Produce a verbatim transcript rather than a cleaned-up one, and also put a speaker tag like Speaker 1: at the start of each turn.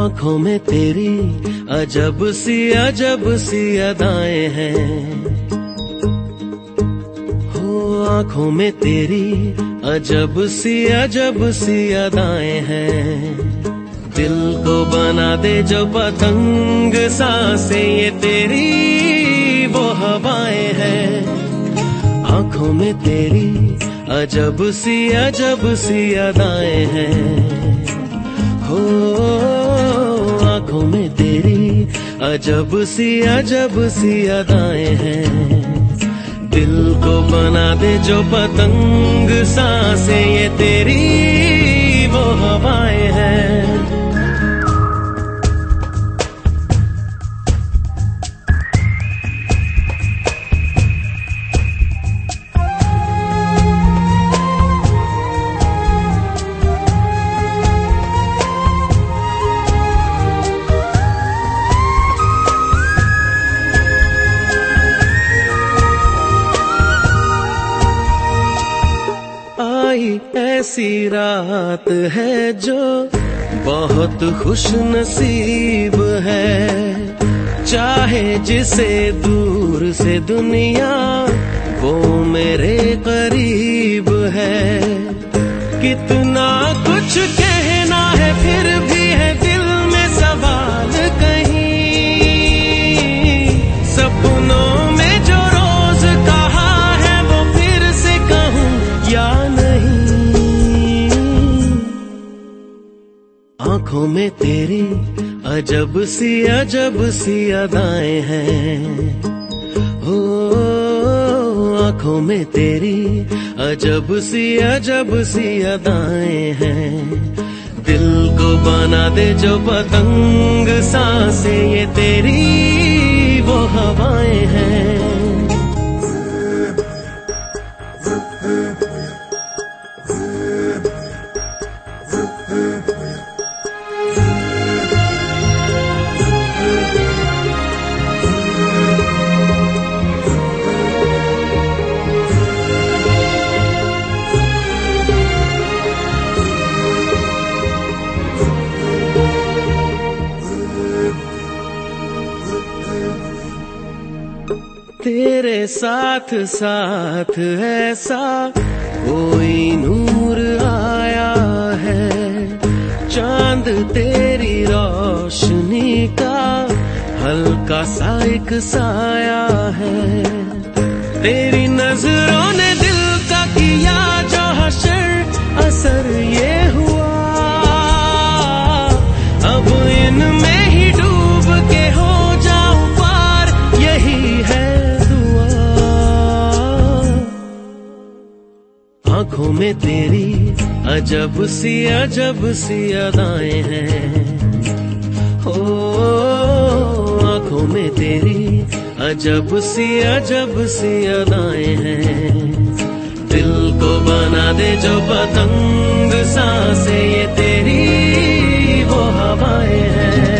Speaker 1: आँखों में तेरी अजब सी अजब सी अदाएं हैं, हो आँखों में तेरी अजब सी अजब सी अदाएं हैं। दिल को बना दे जो पतंग सांसें ये तेरी वो हवाएं हैं। आँखों में तेरी अजब सी अजब सी अदाएं हैं, हो आँखों में तेरी अजब सी अजब सी अदाएं हैं। दिल को बना दे जो पतंग सांसें ये तेरी वो हवाएं हैं। ऐसी रात है जो बहुत खुश नसीब है, चाहे जिसे दूर से दुनिया वो मेरे करीब है। कितना कुछ कहना है फिर भी है दिल में सवाल कहीं, सपनों में जो रोज कहा है वो फिर से कहूँ या नहीं। आँखों में तेरी अजब सी अजब सी अदाएं हैं, हो आँखों में तेरी अजब सी अजब सी अदाएं हैं। दिल को बना दे जो पतंग सांसें ये तेरी वो हवाएं हैं। तेरे साथ साथ ऐसा कोई नूर आया है, चांद तेरी रोशनी का हल्का सा एक साया है। तेरी नजरों ने दिल का किया जो हशर असर ये हुआ, अब इनमें ही डूब के हो जाऊं पार यही है। आँखों में तेरी अजब सी अजब सी अदाएं हैं, हो आँखों में तेरी अजब सी अजब सी अदाएं हैं। दिल को बना दे जो पतंग सांसें ये तेरी वो हवाएं हैं।